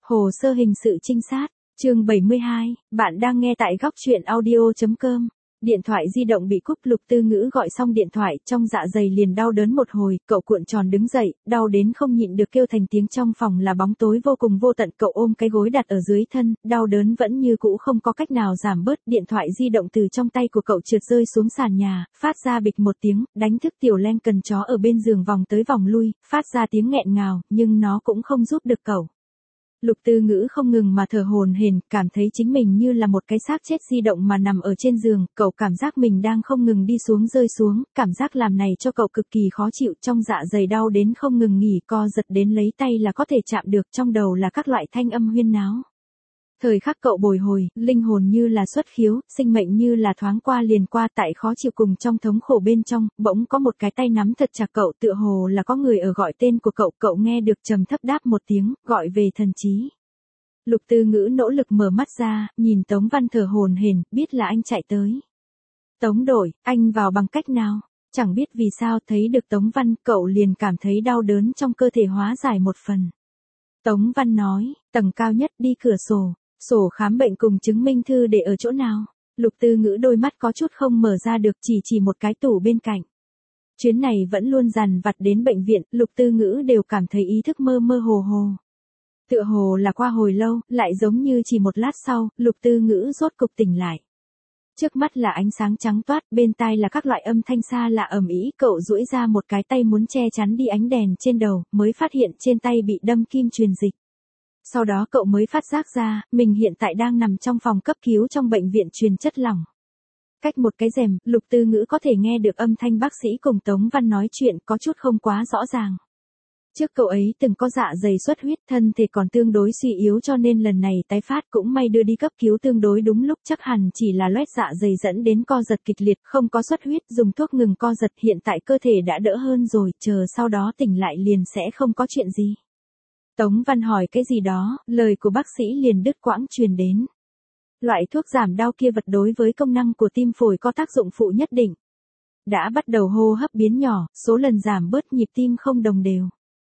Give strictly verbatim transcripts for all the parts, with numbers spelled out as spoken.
Hồ sơ hình sự trinh sát, chương bảy mươi hai, bạn đang nghe tại góc truyện audio.com. Điện thoại di động bị cúp, Lục Tư Ngữ gọi xong điện thoại, trong dạ dày liền đau đớn một hồi, cậu cuộn tròn đứng dậy, đau đến không nhịn được kêu thành tiếng, trong phòng là bóng tối vô cùng vô tận, cậu ôm cái gối đặt ở dưới thân, đau đớn vẫn như cũ không có cách nào giảm bớt, điện thoại di động từ trong tay của cậu trượt rơi xuống sàn nhà, phát ra bịch một tiếng, đánh thức tiểu Len cần chó ở bên giường vòng tới vòng lui, phát ra tiếng nghẹn ngào, nhưng nó cũng không giúp được cậu. Lục Tư Ngữ không ngừng mà thở hổn hển, cảm thấy chính mình như là một cái xác chết di động mà nằm ở trên giường, cậu cảm giác mình đang không ngừng đi xuống rơi xuống, cảm giác làm này cho cậu cực kỳ khó chịu, trong dạ dày đau đến không ngừng nghỉ, co giật đến lấy tay là có thể chạm được, trong đầu là các loại thanh âm huyên náo. Thời khắc cậu bồi hồi, linh hồn như là xuất khiếu, sinh mệnh như là thoáng qua liền qua, tại khó chịu cùng trong thống khổ bên trong, bỗng có một cái tay nắm thật chặt cậu, tựa hồ là có người ở gọi tên của cậu, cậu nghe được trầm thấp đáp một tiếng, gọi về thần trí. Lục Tư Ngữ nỗ lực mở mắt ra, nhìn Tống Văn thở hổn hển, biết là anh chạy tới. Tống đội, anh vào bằng cách nào? Chẳng biết vì sao thấy được Tống Văn, cậu liền cảm thấy đau đớn trong cơ thể hóa giải một phần. Tống Văn nói, tầng cao nhất, đi cửa sổ. Sổ khám bệnh cùng chứng minh thư để ở chỗ nào? Lục Tư Ngữ đôi mắt có chút không mở ra được, chỉ chỉ một cái tủ bên cạnh. Chuyến này vẫn luôn dằn vặt đến bệnh viện, Lục Tư Ngữ đều cảm thấy ý thức mơ mơ hồ hồ. Tựa hồ là qua hồi lâu, lại giống như chỉ một lát sau, Lục Tư Ngữ rốt cục tỉnh lại. Trước mắt là ánh sáng trắng toát, bên tai là các loại âm thanh xa lạ ầm ĩ, cậu duỗi ra một cái tay muốn che chắn đi ánh đèn trên đầu, mới phát hiện trên tay bị đâm kim truyền dịch. Sau đó cậu mới phát giác ra, mình hiện tại đang nằm trong phòng cấp cứu trong bệnh viện truyền chất lỏng. Cách một cái rèm, Lục Tư Ngữ có thể nghe được âm thanh bác sĩ cùng Tống Văn nói chuyện, có chút không quá rõ ràng. Trước cậu ấy từng có dạ dày xuất huyết, thân thể còn tương đối suy yếu, cho nên lần này tái phát, cũng may đưa đi cấp cứu tương đối đúng lúc, chắc hẳn chỉ là loét dạ dày dẫn đến co giật kịch liệt, không có xuất huyết, dùng thuốc ngừng co giật, hiện tại cơ thể đã đỡ hơn rồi, chờ sau đó tỉnh lại liền sẽ không có chuyện gì. Tống Văn hỏi cái gì đó, lời của bác sĩ liền đứt quãng truyền đến. Loại thuốc giảm đau kia vật đối với công năng của tim phổi có tác dụng phụ nhất định. Đã bắt đầu hô hấp biến nhỏ, số lần giảm bớt, nhịp tim không đồng đều.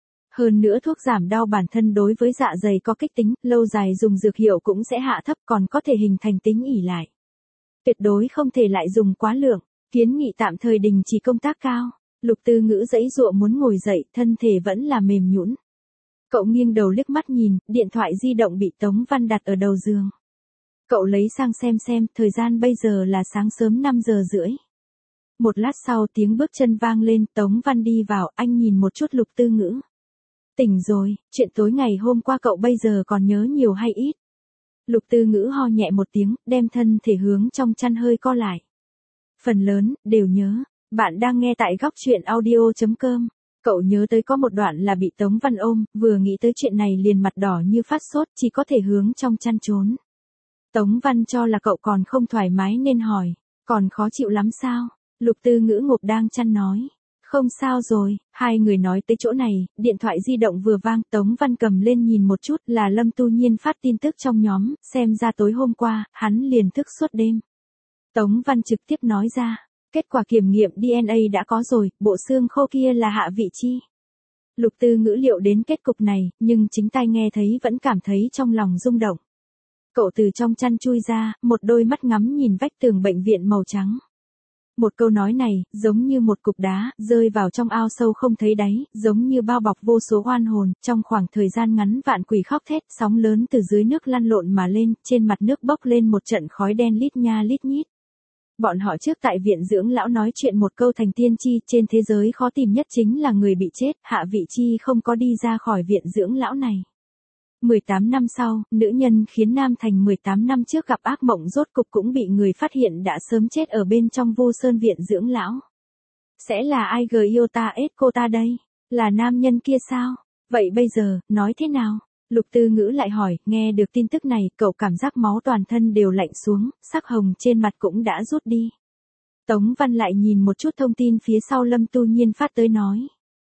Hơn nữa thuốc giảm đau bản thân đối với dạ dày có kích tính, lâu dài dùng dược hiệu cũng sẽ hạ thấp, còn có thể hình thành tính ỷ lại. Tuyệt đối không thể lại dùng quá lượng, kiến nghị tạm thời đình chỉ công tác cao. Lục Tư Ngữ giãy giụa muốn ngồi dậy, thân thể vẫn là mềm nhũn. Cậu nghiêng đầu liếc mắt nhìn, điện thoại di động bị Tống Văn đặt ở đầu giường. Cậu lấy sang xem xem, thời gian bây giờ là sáng sớm năm giờ rưỡi. Một lát sau tiếng bước chân vang lên, Tống Văn đi vào, anh nhìn một chút Lục Tư Ngữ. Tỉnh rồi, chuyện tối ngày hôm qua cậu bây giờ còn nhớ nhiều hay ít? Lục Tư Ngữ ho nhẹ một tiếng, đem thân thể hướng trong chăn hơi co lại. Phần lớn, đều nhớ, bạn đang nghe tại góc truyện audio.com. Cậu nhớ tới có một đoạn là bị Tống Văn ôm, vừa nghĩ tới chuyện này liền mặt đỏ như phát sốt, chỉ có thể hướng trong chăn trốn. Tống Văn cho là cậu còn không thoải mái nên hỏi, còn khó chịu lắm sao? Lục Tư Ngữ ngộp đang chăn nói, không sao rồi. Hai người nói tới chỗ này, điện thoại di động vừa vang, Tống Văn cầm lên nhìn một chút, là Lâm Tu Nhiên phát tin tức trong nhóm, xem ra tối hôm qua, hắn liền thức suốt đêm. Tống Văn trực tiếp nói ra. Kết quả kiểm nghiệm đê en a đã có rồi, bộ xương khô kia là Hạ Vị Chi. Lục Tư Ngữ liệu đến kết cục này, nhưng chính tai nghe thấy vẫn cảm thấy trong lòng rung động. Cậu từ trong chăn chui ra, một đôi mắt ngắm nhìn vách tường bệnh viện màu trắng. Một câu nói này, giống như một cục đá, rơi vào trong ao sâu không thấy đáy, giống như bao bọc vô số oan hồn, trong khoảng thời gian ngắn vạn quỷ khóc thét, sóng lớn từ dưới nước lăn lộn mà lên, trên mặt nước bốc lên một trận khói đen lít nha lít nhít. Bọn họ trước tại viện dưỡng lão nói chuyện một câu thành tiên tri, trên thế giới khó tìm nhất chính là người bị chết, Hạ Vị Chi không có đi ra khỏi viện dưỡng lão này. mười tám năm sau, nữ nhân khiến Nam Thành mười tám năm trước gặp ác mộng rốt cục cũng bị người phát hiện đã sớm chết ở bên trong Vô Sơn viện dưỡng lão. Sẽ là ai gờ yêu ta ết cô ta đây? Là nam nhân kia sao? Vậy bây giờ, nói thế nào? Lục Tư Ngữ lại hỏi, nghe được tin tức này, cậu cảm giác máu toàn thân đều lạnh xuống, sắc hồng trên mặt cũng đã rút đi. Tống Văn lại nhìn một chút thông tin phía sau Lâm Tu Nhiên phát tới nói.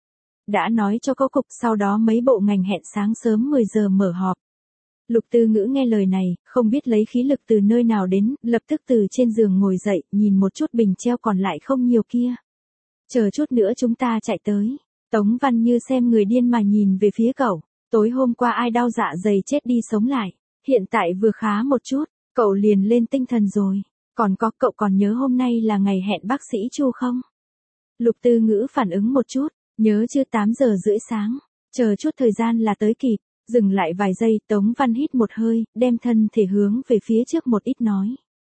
Đã nói cho có cục, sau đó mấy bộ ngành hẹn sáng sớm mười giờ mở họp. Lục Tư Ngữ nghe lời này, không biết lấy khí lực từ nơi nào đến, lập tức từ trên giường ngồi dậy, nhìn một chút bình treo còn lại không nhiều kia. Chờ chút nữa chúng ta chạy tới. Tống Văn như xem người điên mà nhìn về phía cậu. Tối hôm qua ai đau dạ dày chết đi sống lại, hiện tại vừa khá một chút, cậu liền lên tinh thần rồi. Còn có, cậu còn nhớ hôm nay là ngày hẹn bác sĩ Chu không? Lục Tư Ngữ phản ứng một chút, nhớ chưa, tám giờ rưỡi sáng, chờ chút thời gian là tới kịp. Dừng lại vài giây, Tống Văn hít một hơi, đem thân thể hướng về phía trước một ít nói.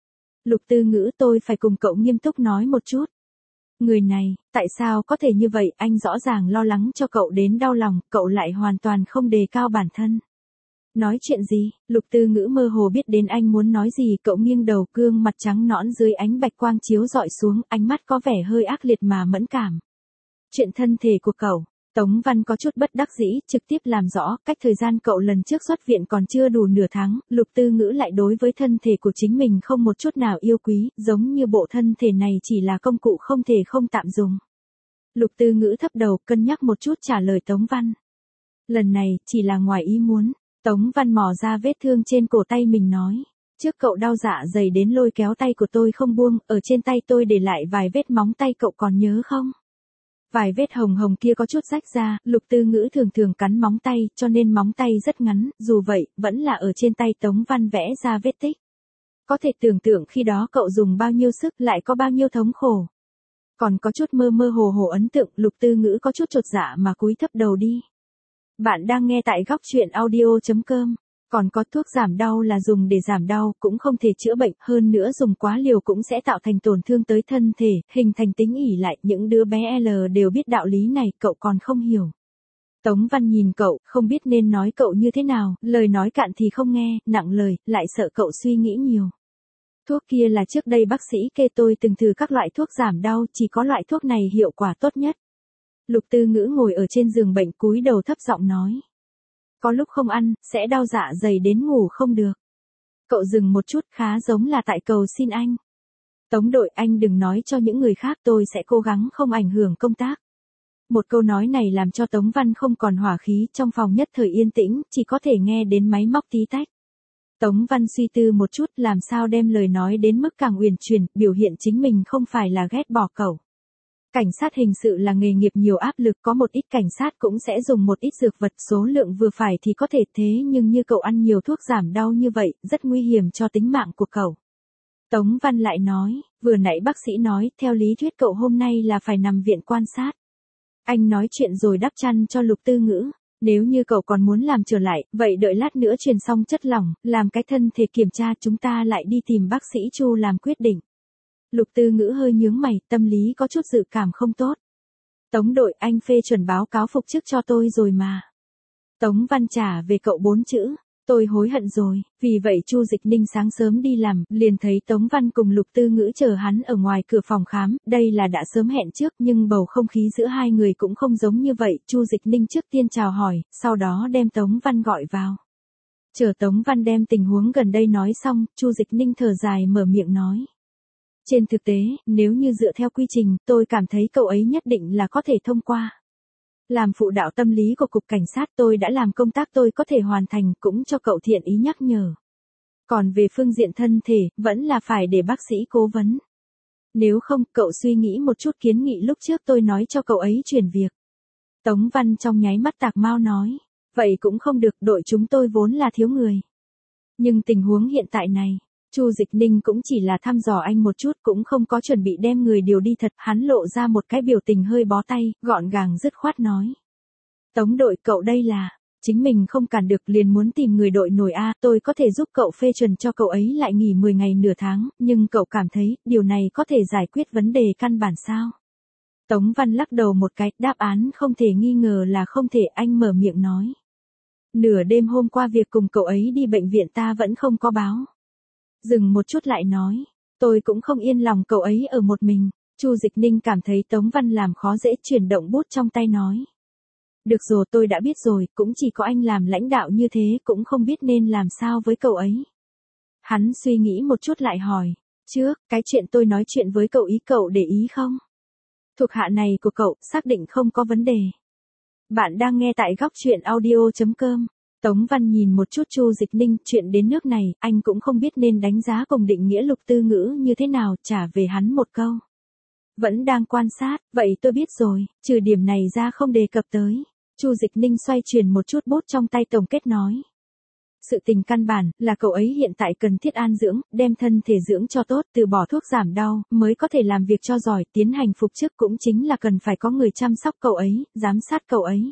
Lục Tư Ngữ, tôi phải cùng cậu nghiêm túc nói một chút. Người này, tại sao có thể như vậy, anh rõ ràng lo lắng cho cậu đến đau lòng, cậu lại hoàn toàn không đề cao bản thân. Nói chuyện gì? Lục Tư Ngữ mơ hồ biết đến anh muốn nói gì, cậu nghiêng đầu, gương mặt trắng nõn dưới ánh bạch quang chiếu dọi xuống, ánh mắt có vẻ hơi ác liệt mà mẫn cảm. Chuyện thân thể của cậu. Tống Văn có chút bất đắc dĩ, trực tiếp làm rõ, cách thời gian cậu lần trước xuất viện còn chưa đủ nửa tháng, Lục Tư Ngữ lại đối với thân thể của chính mình không một chút nào yêu quý, giống như bộ thân thể này chỉ là công cụ không thể không tạm dùng. Lục Tư Ngữ thấp đầu, cân nhắc một chút trả lời Tống Văn. Lần này, chỉ là ngoài ý muốn. Tống Văn mò ra vết thương trên cổ tay mình nói. Trước cậu đau dạ dày đến lôi kéo tay của tôi không buông, ở trên tay tôi để lại vài vết móng tay, cậu còn nhớ không? Vài vết hồng hồng kia có chút rách ra, Lục Tư Ngữ thường thường cắn móng tay, cho nên móng tay rất ngắn, dù vậy, vẫn là ở trên tay Tống Văn vẽ ra vết tích. Có thể tưởng tượng khi đó cậu dùng bao nhiêu sức, lại có bao nhiêu thống khổ. Còn có chút mơ mơ hồ hồ ấn tượng, Lục Tư Ngữ có chút chột dạ mà cúi thấp đầu đi. Bạn đang nghe tại góc truyện audio chấm com. Còn có, thuốc giảm đau là dùng để giảm đau, cũng không thể chữa bệnh, hơn nữa dùng quá liều cũng sẽ tạo thành tổn thương tới thân thể, hình thành tính ỷ lại, những đứa bé L đều biết đạo lý này, cậu còn không hiểu. Tống Văn nhìn cậu, không biết nên nói cậu như thế nào, lời nói cạn thì không nghe, nặng lời, lại sợ cậu suy nghĩ nhiều. Thuốc kia là trước đây bác sĩ kê, tôi từng thử các loại thuốc giảm đau, chỉ có loại thuốc này hiệu quả tốt nhất. Lục Tư Ngữ ngồi ở trên giường bệnh cúi đầu thấp giọng nói. Có lúc không ăn, sẽ đau dạ dày đến ngủ không được. Cậu dừng một chút, khá giống là tại cầu xin anh. Tống đội, anh đừng nói cho những người khác, tôi sẽ cố gắng không ảnh hưởng công tác. Một câu nói này làm cho Tống Văn không còn hỏa khí, trong phòng nhất thời yên tĩnh, chỉ có thể nghe đến máy móc tí tách. Tống Văn suy tư một chút, làm sao đem lời nói đến mức càng uyển chuyển, biểu hiện chính mình không phải là ghét bỏ cậu. Cảnh sát hình sự là nghề nghiệp nhiều áp lực, có một ít cảnh sát cũng sẽ dùng một ít dược vật, số lượng vừa phải thì có thể, thế nhưng như cậu ăn nhiều thuốc giảm đau như vậy, rất nguy hiểm cho tính mạng của cậu. Tống Văn lại nói, vừa nãy bác sĩ nói, theo lý thuyết cậu hôm nay là phải nằm viện quan sát. Anh nói chuyện rồi đắp chăn cho Lục Tư Ngữ. Nếu như cậu còn muốn làm trở lại, vậy đợi lát nữa truyền xong chất lỏng, làm cái thân thể kiểm tra, chúng ta lại đi tìm bác sĩ Chu làm quyết định. Lục Tư Ngữ hơi nhướng mày, tâm lý có chút dự cảm không tốt. Tống đội, anh phê chuẩn báo cáo phục chức cho tôi rồi mà. Tống Văn trả về cậu bốn chữ, tôi hối hận rồi, vì vậy Chu Dịch Ninh sáng sớm đi làm, liền thấy Tống Văn cùng Lục Tư Ngữ chờ hắn ở ngoài cửa phòng khám, đây là đã sớm hẹn trước nhưng bầu không khí giữa hai người cũng không giống như vậy, Chu Dịch Ninh trước tiên chào hỏi, sau đó đem Tống Văn gọi vào. Chờ Tống Văn đem tình huống gần đây nói xong, Chu Dịch Ninh thở dài mở miệng nói. Trên thực tế, nếu như dựa theo quy trình, tôi cảm thấy cậu ấy nhất định là có thể thông qua. Làm phụ đạo tâm lý của cục cảnh sát, tôi đã làm công tác tôi có thể hoàn thành, cũng cho cậu thiện ý nhắc nhở. Còn về phương diện thân thể, vẫn là phải để bác sĩ cố vấn. Nếu không, cậu suy nghĩ một chút kiến nghị lúc trước tôi nói cho cậu ấy chuyển việc. Tống Văn trong nháy mắt tạc mau nói, vậy cũng không được, đội chúng tôi vốn là thiếu người. Nhưng tình huống hiện tại này, Chu Dịch Ninh cũng chỉ là thăm dò anh một chút, cũng không có chuẩn bị đem người điều đi thật, hắn lộ ra một cái biểu tình hơi bó tay, gọn gàng dứt khoát nói. Tống đội, cậu đây là, chính mình không cản được liền muốn tìm người đội nổi A, tôi có thể giúp cậu phê chuẩn cho cậu ấy lại nghỉ mười ngày nửa tháng, nhưng cậu cảm thấy, điều này có thể giải quyết vấn đề căn bản sao? Tống Văn lắc đầu một cái, đáp án không thể nghi ngờ là không thể, anh mở miệng nói. Nửa đêm hôm qua việc cùng cậu ấy đi bệnh viện ta vẫn không có báo. Dừng một chút lại nói, tôi cũng không yên lòng cậu ấy ở một mình. Chu Dịch Ninh cảm thấy Tống Văn làm khó dễ, chuyển động bút trong tay nói. Được rồi, tôi đã biết rồi, cũng chỉ có anh làm lãnh đạo như thế, cũng không biết nên làm sao với cậu ấy. Hắn suy nghĩ một chút lại hỏi, trước, cái chuyện tôi nói chuyện với cậu ý cậu để ý không? Thuộc hạ này của cậu, xác định không có vấn đề. Bạn đang nghe tại góc truyện audio chấm com. Tống Văn nhìn một chút Chu Dịch Ninh, chuyện đến nước này, anh cũng không biết nên đánh giá cùng định nghĩa Lục Tư Ngữ như thế nào, trả về hắn một câu. Vẫn đang quan sát, vậy tôi biết rồi, trừ điểm này ra không đề cập tới. Chu Dịch Ninh xoay chuyển một chút bút trong tay tổng kết nói. Sự tình căn bản là cậu ấy hiện tại cần thiết an dưỡng, đem thân thể dưỡng cho tốt, từ bỏ thuốc giảm đau, mới có thể làm việc cho giỏi, tiến hành phục chức cũng chính là cần phải có người chăm sóc cậu ấy, giám sát cậu ấy.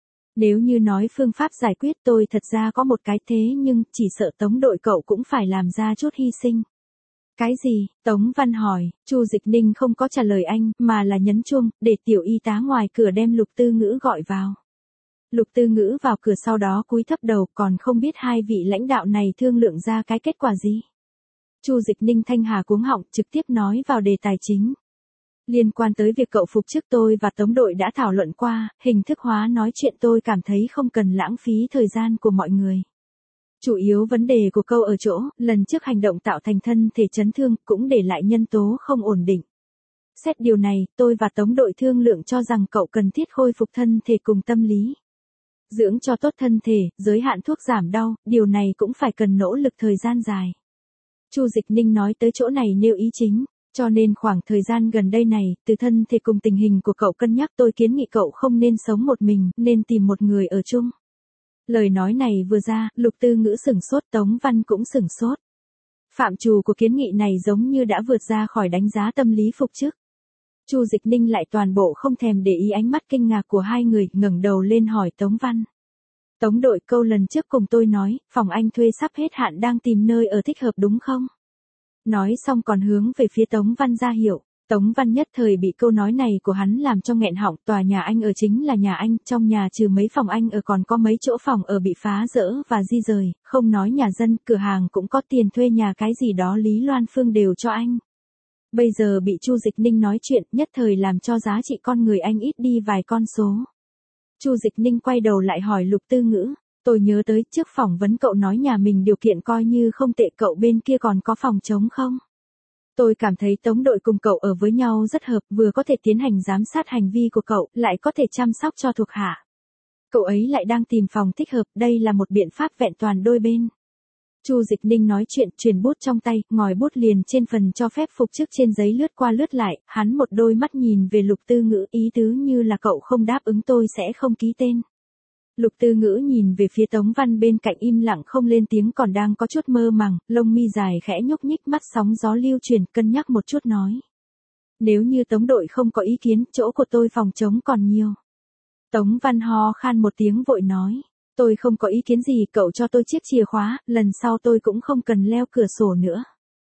Nếu như nói phương pháp giải quyết tôi thật ra có một cái thế nhưng chỉ sợ Tống đội cậu cũng phải làm ra chút hy sinh. Cái gì? Tống Văn hỏi, Chu Dịch Ninh không có trả lời anh, mà là nhấn chuông, để tiểu y tá ngoài cửa đem Lục Tư Ngữ gọi vào. Lục Tư Ngữ vào cửa sau đó cúi thấp đầu, còn không biết hai vị lãnh đạo này thương lượng ra cái kết quả gì. Chu Dịch Ninh thanh hà cuống họng, trực tiếp nói vào đề tài chính. Liên quan tới việc cậu phục chức tôi và Tống đội đã thảo luận qua, hình thức hóa nói chuyện tôi cảm thấy không cần lãng phí thời gian của mọi người. Chủ yếu vấn đề của câu ở chỗ, lần trước hành động tạo thành thân thể chấn thương cũng để lại nhân tố không ổn định. Xét điều này, tôi và Tống đội thương lượng cho rằng cậu cần thiết khôi phục thân thể cùng tâm lý. Dưỡng cho tốt thân thể, giới hạn thuốc giảm đau, điều này cũng phải cần nỗ lực thời gian dài. Chu Dịch Ninh nói tới chỗ này nêu ý chính, cho nên khoảng thời gian gần đây này, từ thân thể cùng tình hình của cậu cân nhắc tôi kiến nghị cậu không nên sống một mình, nên tìm một người ở chung. Lời nói này vừa ra, Lục Tư Ngữ sửng sốt, Tống Văn cũng sửng sốt. Phạm trù của kiến nghị này giống như đã vượt ra khỏi đánh giá tâm lý phục chức. Chu Dịch Ninh lại toàn bộ không thèm để ý ánh mắt kinh ngạc của hai người, ngẩng đầu lên hỏi Tống Văn. Tống đội, câu lần trước cùng tôi nói, phòng anh thuê sắp hết hạn đang tìm nơi ở thích hợp đúng không? Nói xong còn hướng về phía Tống Văn ra hiệu. Tống Văn nhất thời bị câu nói này của hắn làm cho nghẹn họng, tòa nhà anh ở chính là nhà anh, trong nhà trừ mấy phòng anh ở còn có mấy chỗ phòng ở bị phá dỡ và di rời, không nói nhà dân, cửa hàng cũng có tiền thuê nhà cái gì đó Lý Loan Phương đều cho anh. Bây giờ bị Chu Dịch Ninh nói chuyện, nhất thời làm cho giá trị con người anh ít đi vài con số. Chu Dịch Ninh quay đầu lại hỏi Lục Tư Ngữ, tôi nhớ tới trước phỏng vấn cậu nói nhà mình điều kiện coi như không tệ, cậu bên kia còn có phòng trống không? Tôi cảm thấy Tống đội cùng cậu ở với nhau rất hợp, vừa có thể tiến hành giám sát hành vi của cậu, lại có thể chăm sóc cho thuộc hạ. Cậu ấy lại đang tìm phòng thích hợp, đây là một biện pháp vẹn toàn đôi bên. Chu Dịch Ninh nói chuyện, truyền bút trong tay, ngòi bút liền trên phần cho phép phục chức trên giấy lướt qua lướt lại, hắn một đôi mắt nhìn về Lục Tư Ngữ, ý tứ như là cậu không đáp ứng tôi sẽ không ký tên. Lục Tư Ngữ nhìn về phía Tống Văn bên cạnh im lặng không lên tiếng, còn đang có chút mơ màng, lông mi dài khẽ nhúc nhích, mắt sóng gió lưu truyền, cân nhắc một chút nói. Nếu như Tống đội không có ý kiến, chỗ của tôi phòng trống còn nhiều. Tống Văn ho khan một tiếng vội nói. Tôi không có ý kiến gì, cậu cho tôi chiếc chìa khóa, lần sau tôi cũng không cần leo cửa sổ nữa.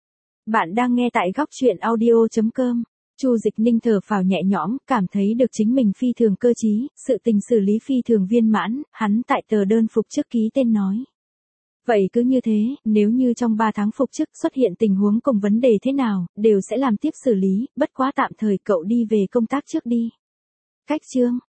Bạn đang nghe tại góc truyện audio chấm com. Chu Dịch Ninh thở phào nhẹ nhõm, cảm thấy được chính mình phi thường cơ trí, sự tình xử lý phi thường viên mãn, hắn tại tờ đơn phục chức ký tên nói. Vậy cứ như thế, nếu như trong ba tháng phục chức xuất hiện tình huống cùng vấn đề thế nào, đều sẽ làm tiếp xử lý, bất quá tạm thời cậu đi về công tác trước đi. Cách chương.